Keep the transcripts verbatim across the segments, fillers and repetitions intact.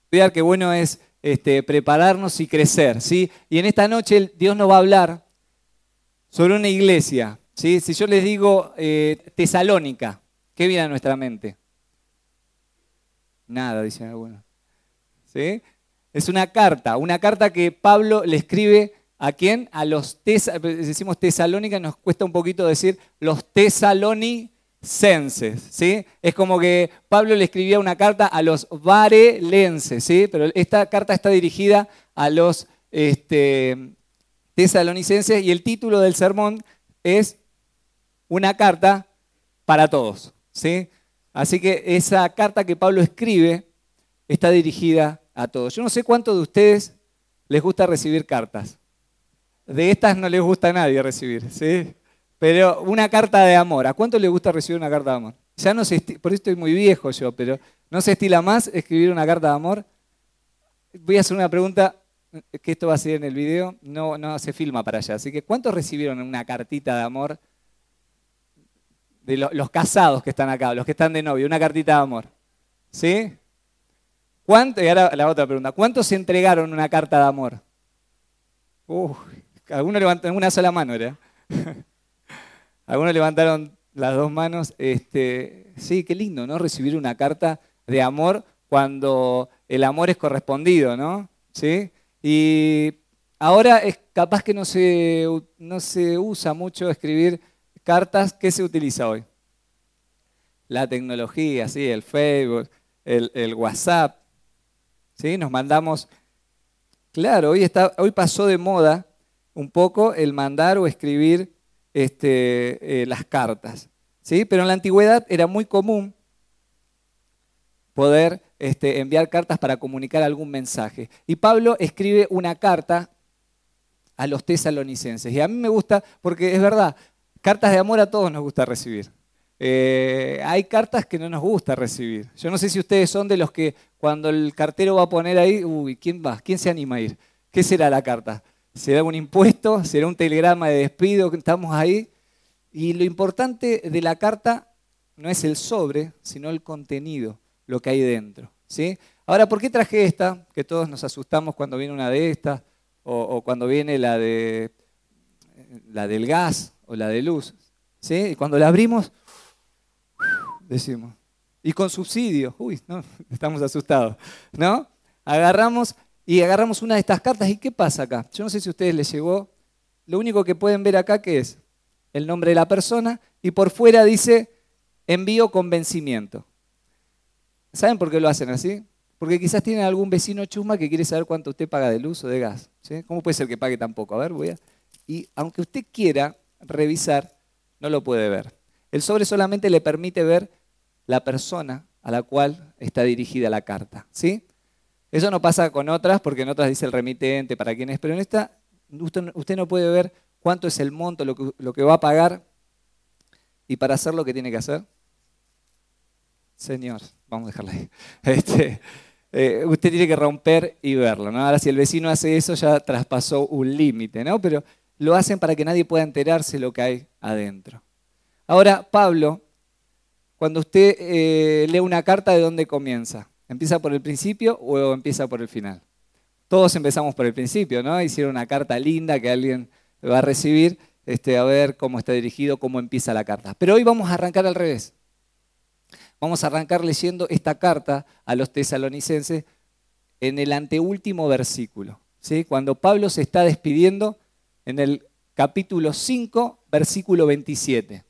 estudiar, qué bueno es este, prepararnos y crecer, ¿sí? Y en esta noche Dios nos va a hablar sobre una iglesia, ¿sí? Si yo les digo eh, Tesalónica, ¿qué viene a nuestra mente? Nada, dicen algunos. ¿Sí? Es una carta, una carta que Pablo le escribe ¿a quién? A los tesalónicos, decimos Tesalónica, nos cuesta un poquito decir los tesalonicenses, ¿sí? Es como que Pablo le escribía una carta a los varelenses, ¿sí? Pero esta carta está dirigida a los este, tesalonicenses y el título del sermón es una carta para todos, ¿sí? Así que esa carta que Pablo escribe está dirigida a todos. Yo no sé cuántos de ustedes les gusta recibir cartas. De estas no les gusta a nadie recibir, ¿sí? Pero una carta de amor. ¿A cuánto les gusta recibir una carta de amor? Ya no se estila, por eso estoy muy viejo yo, pero ¿no se estila más escribir una carta de amor? Voy a hacer una pregunta, que esto va a ser en el video, no, no se filma para allá. Así que ¿cuántos recibieron una cartita de amor? De los, los casados que están acá, los que están de novio, una cartita de amor. ¿Sí? ¿Cuánto? Y ahora la otra pregunta. ¿Cuántos se entregaron una carta de amor? Uh, algunos levantaron una sola mano, ¿era? Algunos levantaron las dos manos. Este, sí, qué lindo, ¿no? Recibir una carta de amor cuando el amor es correspondido, ¿no? ¿Sí? Y ahora es capaz que no se, no se usa mucho escribir cartas. ¿Qué se utiliza hoy? La tecnología, sí, el Facebook, el, el WhatsApp. ¿Sí? Nos mandamos, claro, hoy, está, hoy pasó de moda un poco el mandar o escribir este, eh, las cartas, ¿sí? Pero en la antigüedad era muy común poder este, enviar cartas para comunicar algún mensaje. Y Pablo escribe una carta a los tesalonicenses. Y a mí me gusta, porque es verdad, cartas de amor a todos nos gusta recibir. Eh, hay cartas que no nos gusta recibir. Yo no sé si ustedes son de los que cuando el cartero va a poner ahí, uy, ¿quién va? ¿Quién se anima a ir? ¿Qué será la carta? ¿Será un impuesto? ¿Será un telegrama de despido? Estamos ahí. Y lo importante de la carta no es el sobre, sino el contenido, lo que hay dentro, ¿sí? Ahora, ¿por qué traje esta? Que todos nos asustamos cuando viene una de estas, o, o cuando viene la, de, la del gas o la de luz, ¿sí? Y cuando la abrimos, decimos, y con subsidio, uy, no, estamos asustados, ¿no? Agarramos y agarramos una de estas cartas, ¿y qué pasa acá? Yo no sé si a ustedes les llegó, lo único que pueden ver acá, ¿qué es? El nombre de la persona, y por fuera dice, envío con vencimiento. ¿Saben por qué lo hacen así? Porque quizás tienen algún vecino chusma que quiere saber cuánto usted paga de luz o de gas, ¿sí? ¿Cómo puede ser que pague tan poco? A ver, voy a... Y aunque usted quiera revisar, no lo puede ver. El sobre solamente le permite ver la persona a la cual está dirigida la carta, ¿sí? Eso no pasa con otras, porque en otras dice el remitente, para quién es, pero en esta usted, usted no puede ver cuánto es el monto, lo que, lo que va a pagar, y para hacer lo que tiene que hacer, señor, vamos a dejarla ahí, este, eh, usted tiene que romper y verlo, ¿no? Ahora si el vecino hace eso ya traspasó un límite, ¿no? Pero lo hacen para que nadie pueda enterarse lo que hay adentro. Ahora, Pablo, cuando usted eh, lee una carta, ¿de dónde comienza? ¿Empieza por el principio o empieza por el final? Todos empezamos por el principio, ¿no? Hicieron una carta linda que alguien va a recibir, este, a ver cómo está dirigido, cómo empieza la carta. Pero hoy vamos a arrancar al revés. Vamos a arrancar leyendo esta carta a los tesalonicenses en el anteúltimo versículo, ¿sí? Cuando Pablo se está despidiendo en el capítulo cinco, versículo veintisiete.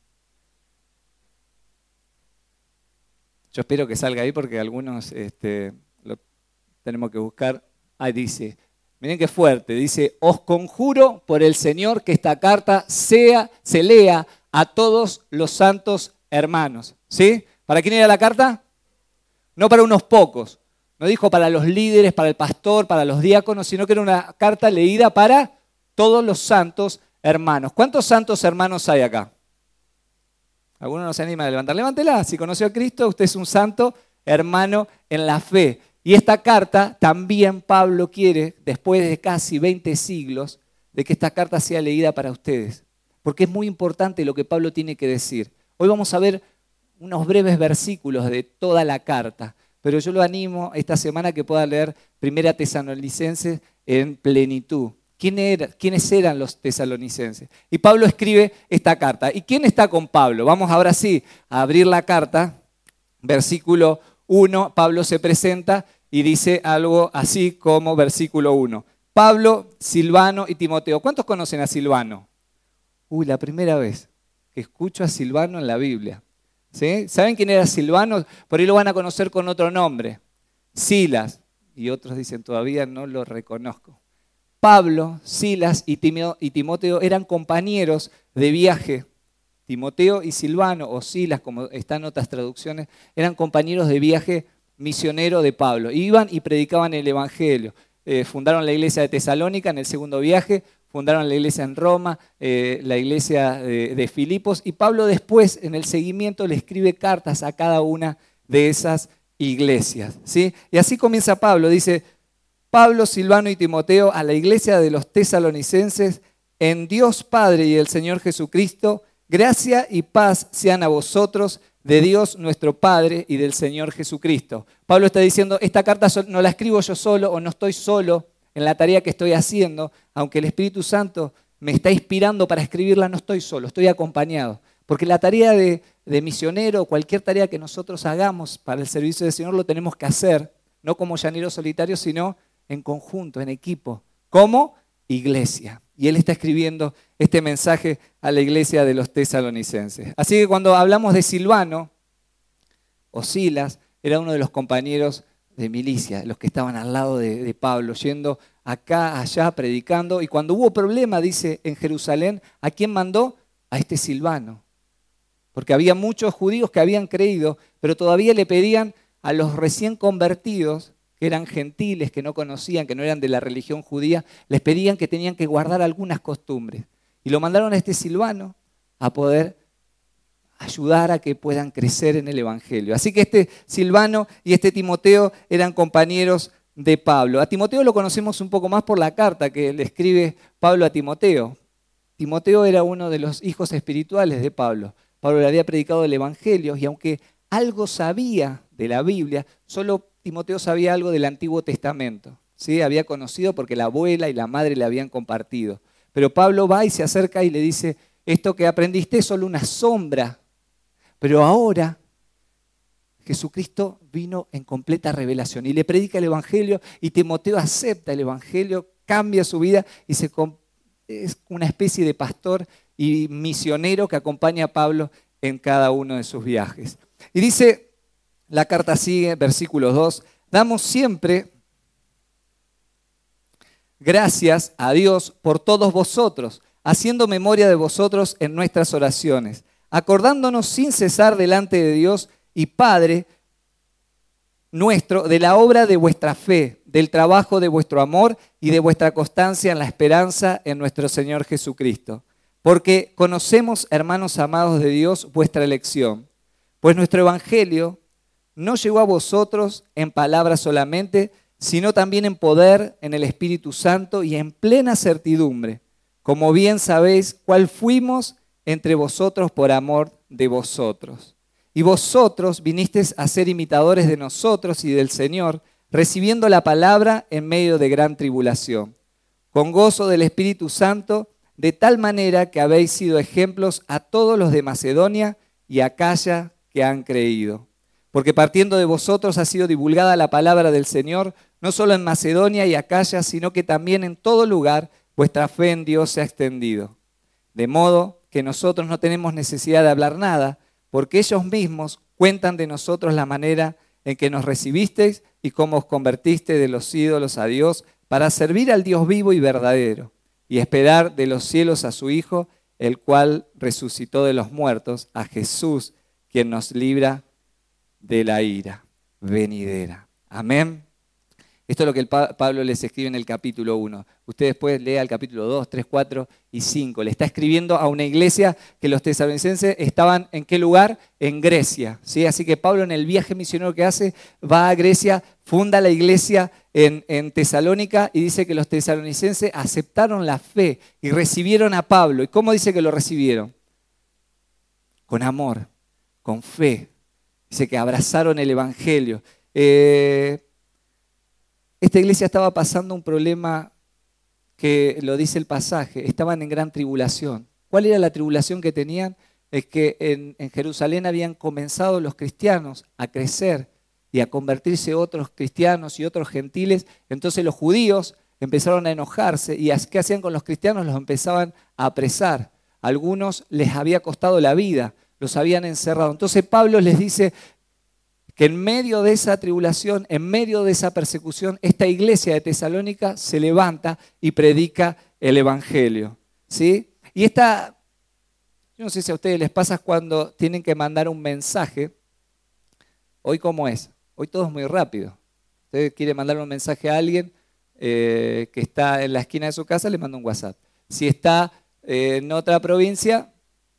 Yo espero que salga ahí porque algunos este, lo tenemos que buscar. Ahí dice, miren qué fuerte, dice, os conjuro por el Señor que esta carta sea, se lea a todos los santos hermanos. ¿Sí? ¿Para quién era la carta? No para unos pocos. No dijo para los líderes, para el pastor, para los diáconos, sino que era una carta leída para todos los santos hermanos. ¿Cuántos santos hermanos hay acá? ¿Alguno no se anima a levantar? Levántela. Si conoció a Cristo, usted es un santo hermano en la fe. Y esta carta también Pablo quiere, después de casi veinte siglos, de que esta carta sea leída para ustedes. Porque es muy importante lo que Pablo tiene que decir. Hoy vamos a ver unos breves versículos de toda la carta. pero yo lo animo esta semana que pueda leer Primera Tesalonicenses en plenitud. ¿Quién era, ¿Quiénes eran los tesalonicenses? Y Pablo escribe esta carta. ¿Y quién está con Pablo? Vamos ahora sí a abrir la carta. Versículo uno, Pablo se presenta y dice algo así como versículo uno. Pablo, Silvano y Timoteo. ¿Cuántos conocen a Silvano? Uy, la primera vez que escucho a Silvano en la Biblia. ¿Sí? ¿Saben quién era Silvano? Por ahí lo van a conocer con otro nombre. Silas. Y otros dicen, todavía no lo reconozco. Pablo, Silas y Timoteo eran compañeros de viaje. Timoteo y Silvano, o Silas, como están en otras traducciones, eran compañeros de viaje misionero de Pablo. Iban y predicaban el Evangelio. Eh, fundaron la iglesia de Tesalónica en el segundo viaje, fundaron la iglesia en Roma, eh, la iglesia de, de Filipos, y Pablo después, en el seguimiento, le escribe cartas a cada una de esas iglesias. ¿Sí? Y así comienza Pablo, dice: Pablo, Silvano y Timoteo, a la iglesia de los tesalonicenses, en Dios Padre y el Señor Jesucristo, gracia y paz sean a vosotros, de Dios nuestro Padre y del Señor Jesucristo. Pablo está diciendo, esta carta no la escribo yo solo, o no estoy solo en la tarea que estoy haciendo, aunque el Espíritu Santo me está inspirando para escribirla, no estoy solo, estoy acompañado. Porque la tarea de, de misionero, cualquier tarea que nosotros hagamos para el servicio del Señor, lo tenemos que hacer, no como llaneros solitarios, sino en conjunto, en equipo, como iglesia. Y él está escribiendo este mensaje a la iglesia de los tesalonicenses. Así que cuando hablamos de Silvano o Silas, era uno de los compañeros de milicia, los que estaban al lado de, de Pablo, yendo acá, allá, predicando. Y cuando hubo problema, dice, en Jerusalén, ¿a quién mandó? A este Silvano. Porque había muchos judíos que habían creído, pero todavía le pedían a los recién convertidos, que eran gentiles, que no conocían, que no eran de la religión judía, les pedían que tenían que guardar algunas costumbres. Y lo mandaron a este Silvano a poder ayudar a que puedan crecer en el Evangelio. Así que este Silvano y este Timoteo eran compañeros de Pablo. A Timoteo lo conocemos un poco más por la carta que le escribe Pablo a Timoteo. Timoteo era uno de los hijos espirituales de Pablo. Pablo le había predicado el Evangelio y aunque algo sabía de la Biblia, solo Timoteo sabía algo del Antiguo Testamento. ¿Sí? Había conocido porque la abuela y la madre le habían compartido. Pero Pablo va y se acerca y le dice, esto que aprendiste es solo una sombra, pero ahora Jesucristo vino en completa revelación y le predica el Evangelio y Timoteo acepta el Evangelio, cambia su vida y se, es una especie de pastor y misionero que acompaña a Pablo en cada uno de sus viajes. Y dice, la carta sigue, versículo dos, damos siempre gracias a Dios por todos vosotros, haciendo memoria de vosotros en nuestras oraciones, acordándonos sin cesar delante de Dios y Padre nuestro de la obra de vuestra fe, del trabajo de vuestro amor y de vuestra constancia en la esperanza en nuestro Señor Jesucristo. Porque conocemos, hermanos amados de Dios, vuestra elección, pues nuestro evangelio no llegó a vosotros en palabras solamente, sino también en poder, en el Espíritu Santo y en plena certidumbre, como bien sabéis cuál fuimos entre vosotros por amor de vosotros. Y vosotros vinisteis a ser imitadores de nosotros y del Señor, recibiendo la palabra en medio de gran tribulación, con gozo del Espíritu Santo, de tal manera que habéis sido ejemplos a todos los de Macedonia y Acaya que han creído. Porque partiendo de vosotros ha sido divulgada la palabra del Señor, no solo en Macedonia y Acaya, sino que también en todo lugar vuestra fe en Dios se ha extendido. De modo que nosotros no tenemos necesidad de hablar nada, porque ellos mismos cuentan de nosotros la manera en que nos recibisteis y cómo os convertisteis de los ídolos a Dios para servir al Dios vivo y verdadero y esperar de los cielos a su Hijo, el cual resucitó de los muertos, a Jesús, quien nos libra de la ira venidera. Amén. Esto es lo que el Pablo les escribe en el capítulo uno. Usted después lea el capítulo dos, tres, cuatro y cinco. Le está escribiendo a una iglesia que los tesalonicenses estaban ¿en qué lugar? En Grecia. ¿Sí? Así que Pablo en el viaje misionero que hace va a Grecia, funda la iglesia en, en Tesalónica y dice que los tesalonicenses aceptaron la fe y recibieron a Pablo. ¿Y cómo dice que lo recibieron? Con amor, con fe. Dice que abrazaron el Evangelio. Eh, esta iglesia estaba pasando un problema que lo dice el pasaje, estaban en gran tribulación. ¿Cuál era la tribulación que tenían? Es que en, en Jerusalén habían comenzado los cristianos a crecer y a convertirse otros cristianos y otros gentiles. Entonces los judíos empezaron a enojarse y ¿qué hacían con los cristianos? Los empezaban a apresar. A algunos les había costado la vida, los habían encerrado. Entonces Pablo les dice que en medio de esa tribulación, en medio de esa persecución, esta iglesia de Tesalónica se levanta y predica el evangelio, ¿sí? Y esta, yo no sé si a ustedes les pasa cuando tienen que mandar un mensaje. Hoy, ¿cómo es? Hoy todo es muy rápido. Usted quiere mandar un mensaje a alguien eh, que está en la esquina de su casa, le manda un WhatsApp. Si está eh, en otra provincia,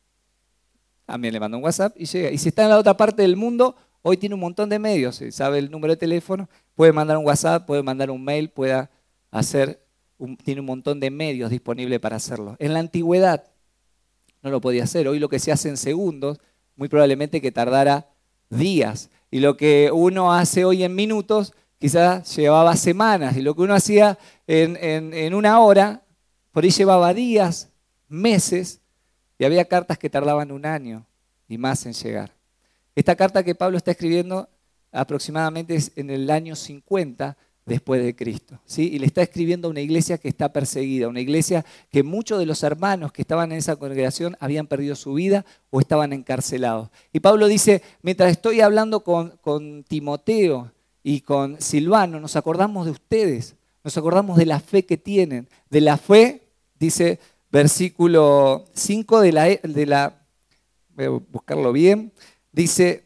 también le manda un WhatsApp y llega. Y si está en la otra parte del mundo, hoy tiene un montón de medios. Si sabe el número de teléfono, puede mandar un WhatsApp, puede mandar un mail, puede hacer, un, tiene un montón de medios disponibles para hacerlo. En la antigüedad no lo podía hacer. Hoy lo que se hace en segundos, muy probablemente que tardara días. Y lo que uno hace hoy en minutos, quizás llevaba semanas. Y lo que uno hacía en, en, en una hora, por ahí llevaba días, meses. Y había cartas que tardaban un año y más en llegar. Esta carta que Pablo está escribiendo aproximadamente es en el año cincuenta después de Cristo, ¿sí? Y le está escribiendo a una iglesia que está perseguida, una iglesia que muchos de los hermanos que estaban en esa congregación habían perdido su vida o estaban encarcelados. Y Pablo dice, mientras estoy hablando con, con Timoteo y con Silvano, nos acordamos de ustedes, nos acordamos de la fe que tienen, de la fe, dice versículo cinco de la, de la voy a buscarlo bien, dice,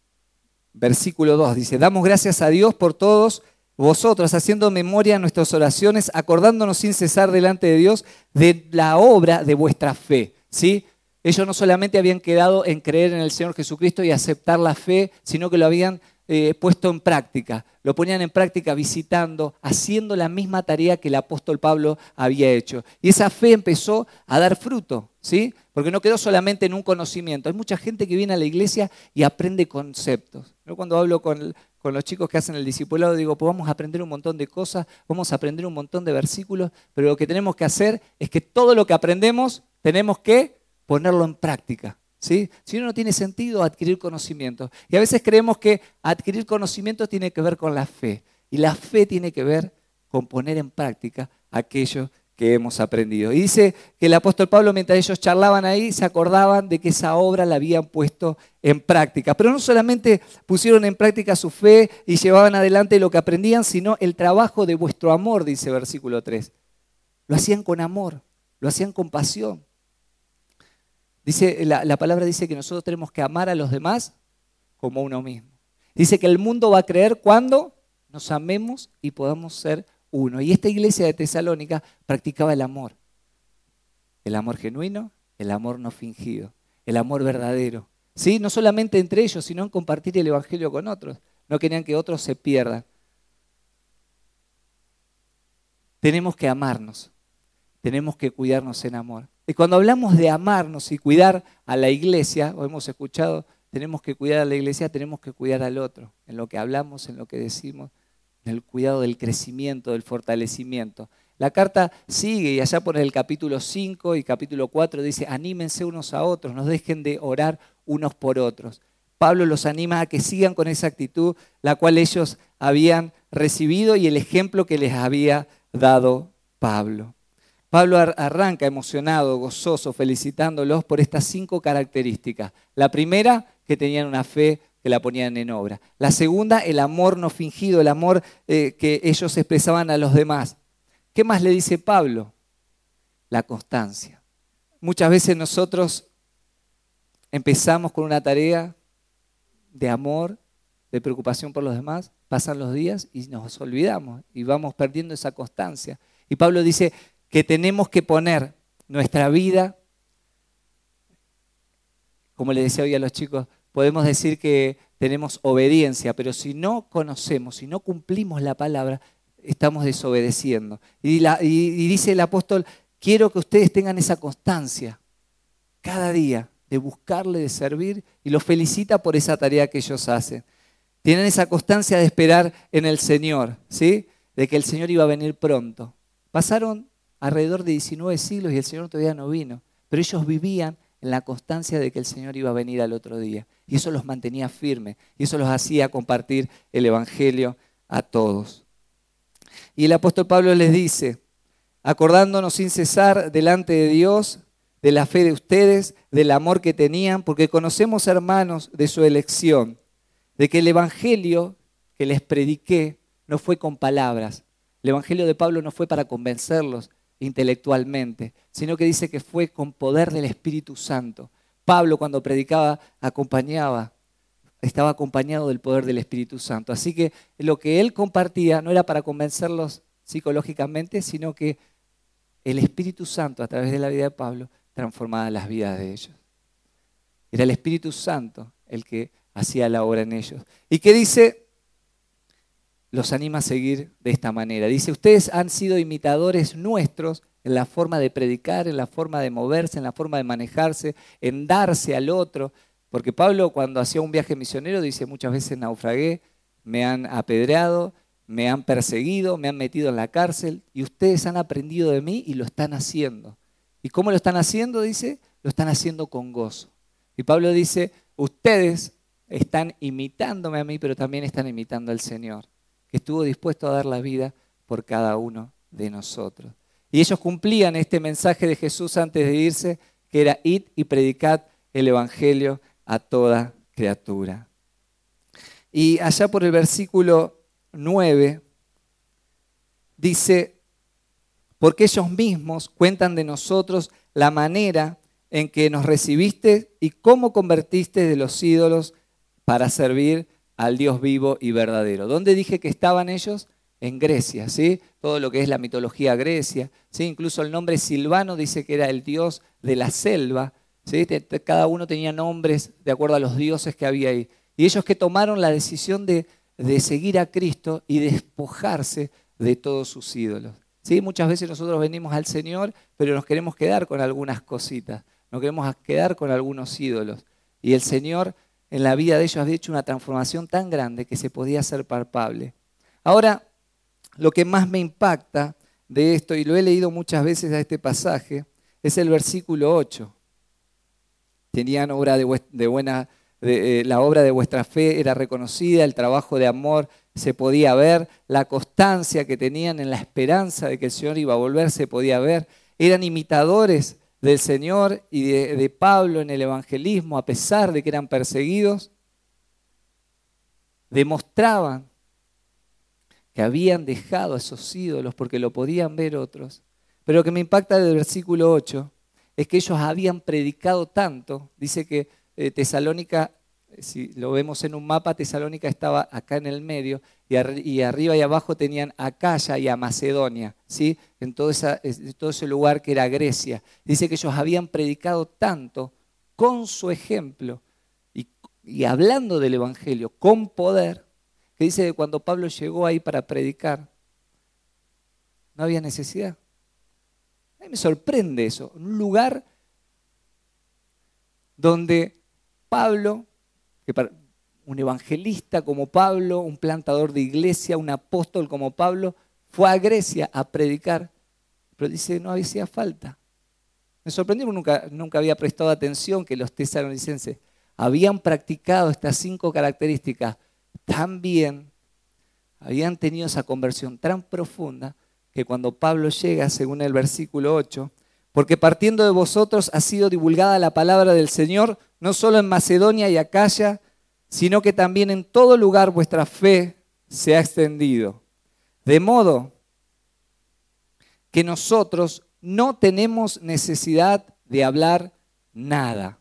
versículo dos, dice, damos gracias a Dios por todos vosotros, haciendo memoria en nuestras oraciones, acordándonos sin cesar delante de Dios de la obra de vuestra fe, ¿sí? Ellos no solamente habían quedado en creer en el Señor Jesucristo y aceptar la fe, sino que lo habían eh, puesto en práctica. Lo ponían en práctica visitando, haciendo la misma tarea que el apóstol Pablo había hecho. Y esa fe empezó a dar fruto, ¿sí? Porque no quedó solamente en un conocimiento. Hay mucha gente que viene a la iglesia y aprende conceptos. Yo cuando hablo con, con los chicos que hacen el discipulado digo, pues vamos a aprender un montón de cosas, vamos a aprender un montón de versículos, pero lo que tenemos que hacer es que todo lo que aprendemos tenemos que ponerlo en práctica, ¿sí? Si no, no tiene sentido adquirir conocimiento. Y a veces creemos que adquirir conocimiento tiene que ver con la fe. Y la fe tiene que ver con poner en práctica aquello que hemos aprendido. Y dice que el apóstol Pablo, mientras ellos charlaban ahí, se acordaban de que esa obra la habían puesto en práctica. Pero no solamente pusieron en práctica su fe y llevaban adelante lo que aprendían, sino el trabajo de vuestro amor, dice versículo tres. Lo hacían con amor, lo hacían con pasión. Dice, la, la palabra dice que nosotros tenemos que amar a los demás como uno mismo. Dice que el mundo va a creer cuando nos amemos y podamos ser uno. Y esta iglesia de Tesalónica practicaba el amor. El amor genuino, el amor no fingido, el amor verdadero. ¿Sí? No solamente entre ellos, sino en compartir el evangelio con otros. No querían que otros se pierdan. Tenemos que amarnos. Tenemos que cuidarnos en amor. Y cuando hablamos de amarnos y cuidar a la iglesia, o hemos escuchado, tenemos que cuidar a la iglesia, tenemos que cuidar al otro, en lo que hablamos, en lo que decimos, en el cuidado del crecimiento, del fortalecimiento. La carta sigue y allá por el capítulo cinco y capítulo cuatro dice, anímense unos a otros, no dejen de orar unos por otros. Pablo los anima a que sigan con esa actitud, la cual ellos habían recibido y el ejemplo que les había dado Pablo. Pablo arranca emocionado, gozoso, felicitándolos por estas cinco características. La primera, que tenían una fe que la ponían en obra. La segunda, el amor no fingido, el amor eh, que ellos expresaban a los demás. ¿Qué más le dice Pablo? La constancia. Muchas veces nosotros empezamos con una tarea de amor, de preocupación por los demás, pasan los días y nos olvidamos y vamos perdiendo esa constancia. Y Pablo dice que tenemos que poner nuestra vida, como le decía hoy a los chicos, podemos decir que tenemos obediencia, pero si no conocemos, si no cumplimos la palabra, estamos desobedeciendo. Y, la, y, y dice el apóstol, quiero que ustedes tengan esa constancia cada día de buscarle, de servir, y los felicita por esa tarea que ellos hacen. Tienen esa constancia de esperar en el Señor, ¿sí? De que el Señor iba a venir pronto. Pasaron alrededor de diecinueve siglos y el Señor todavía no vino, pero ellos vivían en la constancia de que el Señor iba a venir al otro día. Y eso los mantenía firmes, y eso los hacía compartir el Evangelio a todos. Y el apóstol Pablo les dice, acordándonos sin cesar delante de Dios, de la fe de ustedes, del amor que tenían, porque conocemos, hermanos, de su elección, de que el Evangelio que les prediqué no fue con palabras. El Evangelio de Pablo no fue para convencerlos intelectualmente, sino que dice que fue con poder del Espíritu Santo. Pablo, cuando predicaba, acompañaba, estaba acompañado del poder del Espíritu Santo. Así que lo que él compartía no era para convencerlos psicológicamente, sino que el Espíritu Santo, a través de la vida de Pablo, transformaba las vidas de ellos. Era el Espíritu Santo el que hacía la obra en ellos. ¿Y qué dice? Los anima a seguir de esta manera. Dice, ustedes han sido imitadores nuestros en la forma de predicar, en la forma de moverse, en la forma de manejarse, en darse al otro. Porque Pablo, cuando hacía un viaje misionero, dice, muchas veces naufragué, me han apedreado, me han perseguido, me han metido en la cárcel, y ustedes han aprendido de mí y lo están haciendo. ¿Y cómo lo están haciendo? Dice, lo están haciendo con gozo. Y Pablo dice, ustedes están imitándome a mí, pero también están imitando al Señor, que estuvo dispuesto a dar la vida por cada uno de nosotros. Y ellos cumplían este mensaje de Jesús antes de irse, que era id y predicad el Evangelio a toda criatura. Y allá por el versículo nueve dice, porque ellos mismos cuentan de nosotros la manera en que nos recibiste y cómo convertiste de los ídolos para servir al Dios vivo y verdadero. ¿Dónde dije que estaban ellos? En Grecia, ¿sí? Todo lo que es la mitología grecia, ¿sí? Incluso el nombre Silvano dice que era el dios de la selva, ¿sí? Cada uno tenía nombres de acuerdo a los dioses que había ahí. Y ellos que tomaron la decisión de, de seguir a Cristo y despojarse de todos sus ídolos. ¿Sí? Muchas veces nosotros venimos al Señor, pero nos queremos quedar con algunas cositas, nos queremos quedar con algunos ídolos. Y el Señor en la vida de ellos había hecho una transformación tan grande que se podía hacer palpable. Ahora, lo que más me impacta de esto, y lo he leído muchas veces a este pasaje, es el versículo ocho. Tenían obra de, de buena, de, eh, la obra de vuestra fe era reconocida, el trabajo de amor se podía ver, la constancia que tenían en la esperanza de que el Señor iba a volver se podía ver. Eran imitadores del Señor y de, de Pablo en el evangelismo, a pesar de que eran perseguidos. Demostraban que habían dejado a esos ídolos porque lo podían ver otros. Pero lo que me impacta del versículo ocho es que ellos habían predicado tanto. Dice que eh, Tesalónica, si lo vemos en un mapa, Tesalónica estaba acá en el medio y, ar y arriba y abajo tenían a Acaya y a Macedonia, ¿sí? En todo, esa, en todo ese lugar que era Grecia. Dice que ellos habían predicado tanto con su ejemplo y, y hablando del Evangelio con poder, que dice que cuando Pablo llegó ahí para predicar, no había necesidad. A mí me sorprende eso. Un lugar donde Pablo, que para, un evangelista como Pablo, un plantador de iglesia, un apóstol como Pablo, fue a Grecia a predicar, pero dice no hacía falta. Me sorprendió porque nunca, nunca había prestado atención que los tesalonicenses habían practicado estas cinco características tan bien, habían tenido esa conversión tan profunda, que cuando Pablo llega, según el versículo ocho, porque partiendo de vosotros ha sido divulgada la palabra del Señor, no solo en Macedonia y Acaya, sino que también en todo lugar vuestra fe se ha extendido. De modo que nosotros no tenemos necesidad de hablar nada.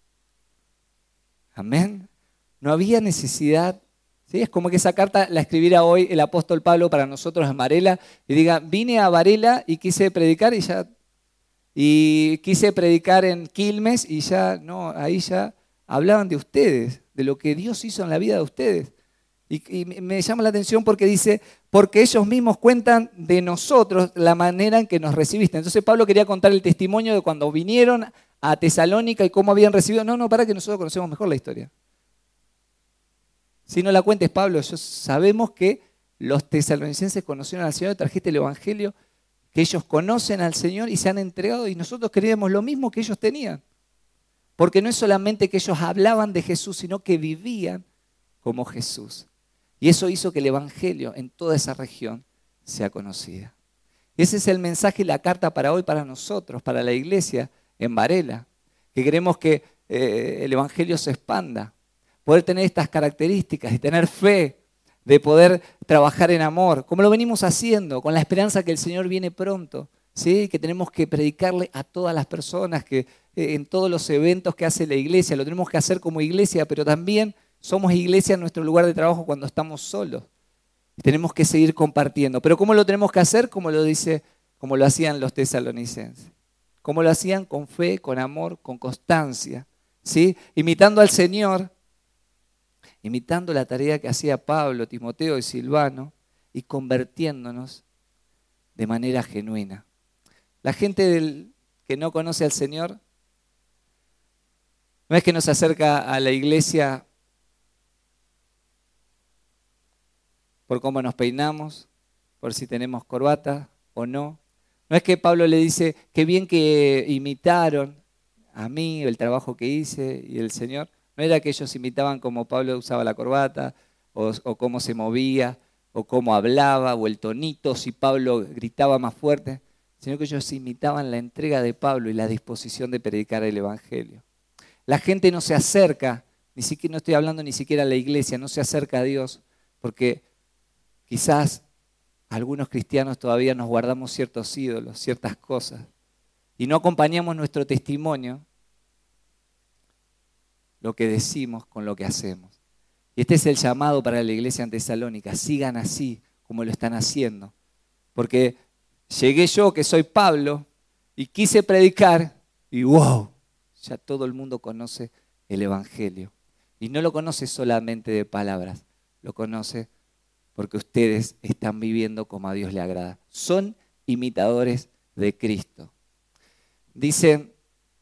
Amén. No había necesidad. ¿Sí? Es como que esa carta la escribiera hoy el apóstol Pablo para nosotros en Varela y diga, vine a Varela y quise predicar y ya, y quise predicar en Quilmes y ya, no, ahí ya hablaban de ustedes, de lo que Dios hizo en la vida de ustedes. Y, y me llama la atención porque dice, porque ellos mismos cuentan de nosotros la manera en que nos recibiste. Entonces Pablo quería contar el testimonio de cuando vinieron a Tesalónica y cómo habían recibido. No, no, para que nosotros conocemos mejor la historia. Si no la cuentes, Pablo, yo sabemos que los tesalonicenses conocieron al Señor, trajiste el Evangelio, que ellos conocen al Señor y se han entregado y nosotros queríamos lo mismo que ellos tenían. Porque no es solamente que ellos hablaban de Jesús, sino que vivían como Jesús. Y eso hizo que el Evangelio en toda esa región sea conocida. Ese es el mensaje y la carta para hoy, para nosotros, para la iglesia en Varela, que queremos que eh, el Evangelio se expanda, poder tener estas características y tener fe, de poder trabajar en amor, como lo venimos haciendo, con la esperanza que el Señor viene pronto, ¿sí? Que tenemos que predicarle a todas las personas, que eh, en todos los eventos que hace la iglesia, lo tenemos que hacer como iglesia, pero también somos iglesia en nuestro lugar de trabajo cuando estamos solos. Tenemos que seguir compartiendo. Pero ¿cómo lo tenemos que hacer? Como lo dice, como lo hacían los tesalonicenses. ¿Cómo lo hacían? Con fe, con amor, con constancia, ¿sí? Imitando al Señor, imitando la tarea que hacía Pablo, Timoteo y Silvano, y convirtiéndonos de manera genuina. La gente del, que no conoce al Señor, no es que nos acerca a la iglesia por cómo nos peinamos, por si tenemos corbata o no. No es que Pablo le dice, qué bien que imitaron a mí, el trabajo que hice y el Señor. No era que ellos imitaban cómo Pablo usaba la corbata, o, o cómo se movía, o cómo hablaba, o el tonito, si Pablo gritaba más fuerte, sino que ellos imitaban la entrega de Pablo y la disposición de predicar el Evangelio. La gente no se acerca, ni siquiera, no estoy hablando ni siquiera a la iglesia, no se acerca a Dios, porque quizás algunos cristianos todavía nos guardamos ciertos ídolos, ciertas cosas, y no acompañamos nuestro testimonio, lo que decimos con lo que hacemos. Y este es el llamado para la iglesia en Tesalónica. Sigan así como lo están haciendo. Porque llegué yo, que soy Pablo, y quise predicar, y wow, ya todo el mundo conoce el Evangelio. Y no lo conoce solamente de palabras, lo conoce porque ustedes están viviendo como a Dios le agrada. Son imitadores de Cristo. Dicen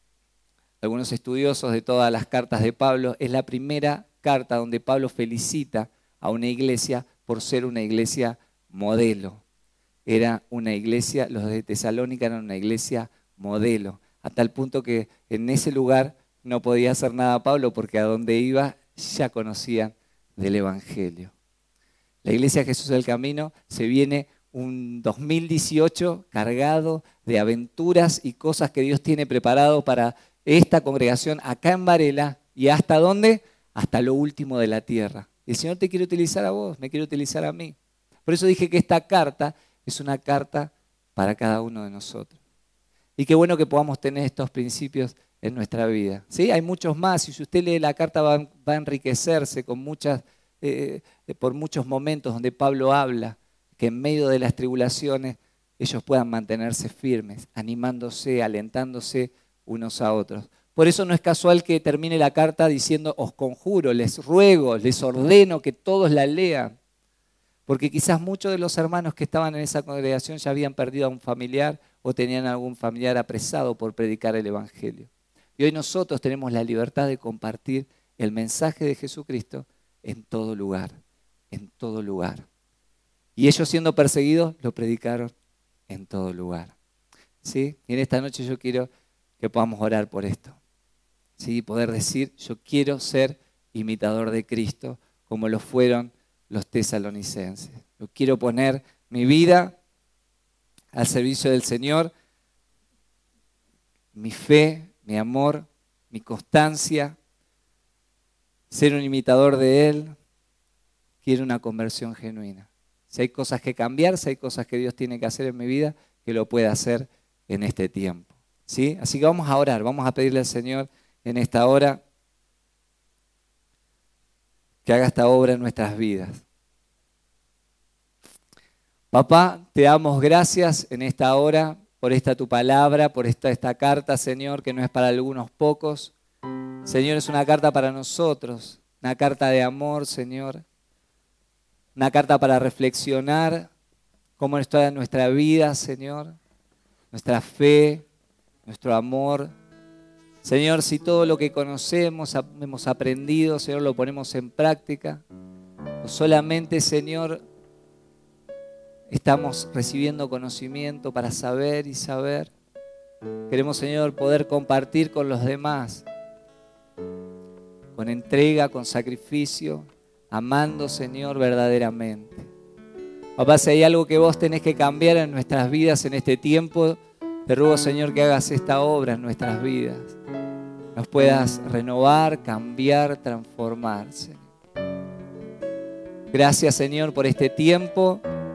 algunos estudiosos de todas las cartas de Pablo, es la primera carta donde Pablo felicita a una iglesia por ser una iglesia modelo. Era una iglesia, los de Tesalónica eran una iglesia modelo, a tal punto que en ese lugar no podía hacer nada Pablo porque a donde iba ya conocían del Evangelio. La iglesia Jesús del Camino se viene un dos mil dieciocho cargado de aventuras y cosas que Dios tiene preparado para esta congregación acá en Varela y hasta dónde, hasta lo último de la tierra. Y el Señor te quiere utilizar a vos, me quiere utilizar a mí. Por eso dije que esta carta es una carta para cada uno de nosotros. Y qué bueno que podamos tener estos principios en nuestra vida. ¿Sí? Hay muchos más, y si usted lee la carta va, va a enriquecerse con muchas, eh, por muchos momentos donde Pablo habla que en medio de las tribulaciones ellos puedan mantenerse firmes, animándose, alentándose unos a otros. Por eso no es casual que termine la carta diciendo, os conjuro, les ruego, les ordeno que todos la lean. Porque quizás muchos de los hermanos que estaban en esa congregación ya habían perdido a un familiar o tenían algún familiar apresado por predicar el Evangelio. Y hoy nosotros tenemos la libertad de compartir el mensaje de Jesucristo en todo lugar, en todo lugar. Y ellos siendo perseguidos, lo predicaron en todo lugar. ¿Sí? Y en esta noche yo quiero que podamos orar por esto. ¿Sí? Poder decir, yo quiero ser imitador de Cristo, como lo fueron los tesalonicenses. Yo quiero poner mi vida al servicio del Señor, mi fe, mi amor, mi constancia, ser un imitador de Él. Quiero una conversión genuina. Si hay cosas que cambiar, si hay cosas que Dios tiene que hacer en mi vida, que lo pueda hacer en este tiempo. ¿Sí? Así que vamos a orar, vamos a pedirle al Señor en esta hora que haga esta obra en nuestras vidas. Papá, te damos gracias en esta hora por esta tu palabra, por esta, esta carta, Señor, que no es para algunos pocos. Señor, es una carta para nosotros, una carta de amor, Señor. Una carta para reflexionar cómo está nuestra vida, Señor, nuestra fe, nuestro amor. Señor, si todo lo que conocemos, hemos aprendido, Señor, lo ponemos en práctica, o solamente, Señor, estamos recibiendo conocimiento para saber y saber. Queremos, Señor, poder compartir con los demás, con entrega, con sacrificio, amando, Señor, verdaderamente. Papá, si hay algo que vos tenés que cambiar en nuestras vidas en este tiempo, te ruego, Señor, que hagas esta obra en nuestras vidas. Nos puedas renovar, cambiar, transformar, Señor. Gracias, Señor, por este tiempo.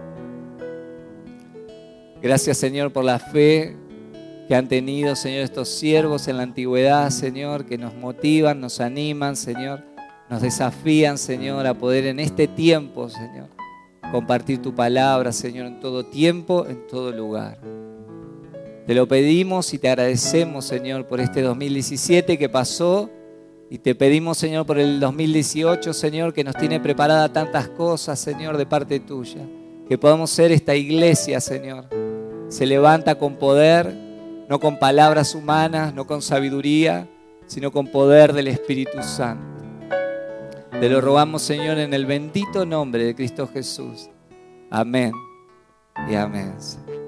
Gracias, Señor, por la fe que han tenido, Señor, estos siervos en la antigüedad, Señor, que nos motivan, nos animan, Señor, nos desafían, Señor, a poder en este tiempo, Señor, compartir tu palabra, Señor, en todo tiempo, en todo lugar. Te lo pedimos y te agradecemos, Señor, por este dos mil diecisiete que pasó, y te pedimos, Señor, por el dos mil dieciocho, Señor, que nos tiene preparada tantas cosas, Señor, de parte tuya, que podamos ser esta iglesia, Señor, se levanta con poder, no con palabras humanas, no con sabiduría, sino con poder del Espíritu Santo. Te lo rogamos, Señor, en el bendito nombre de Cristo Jesús. Amén y amén.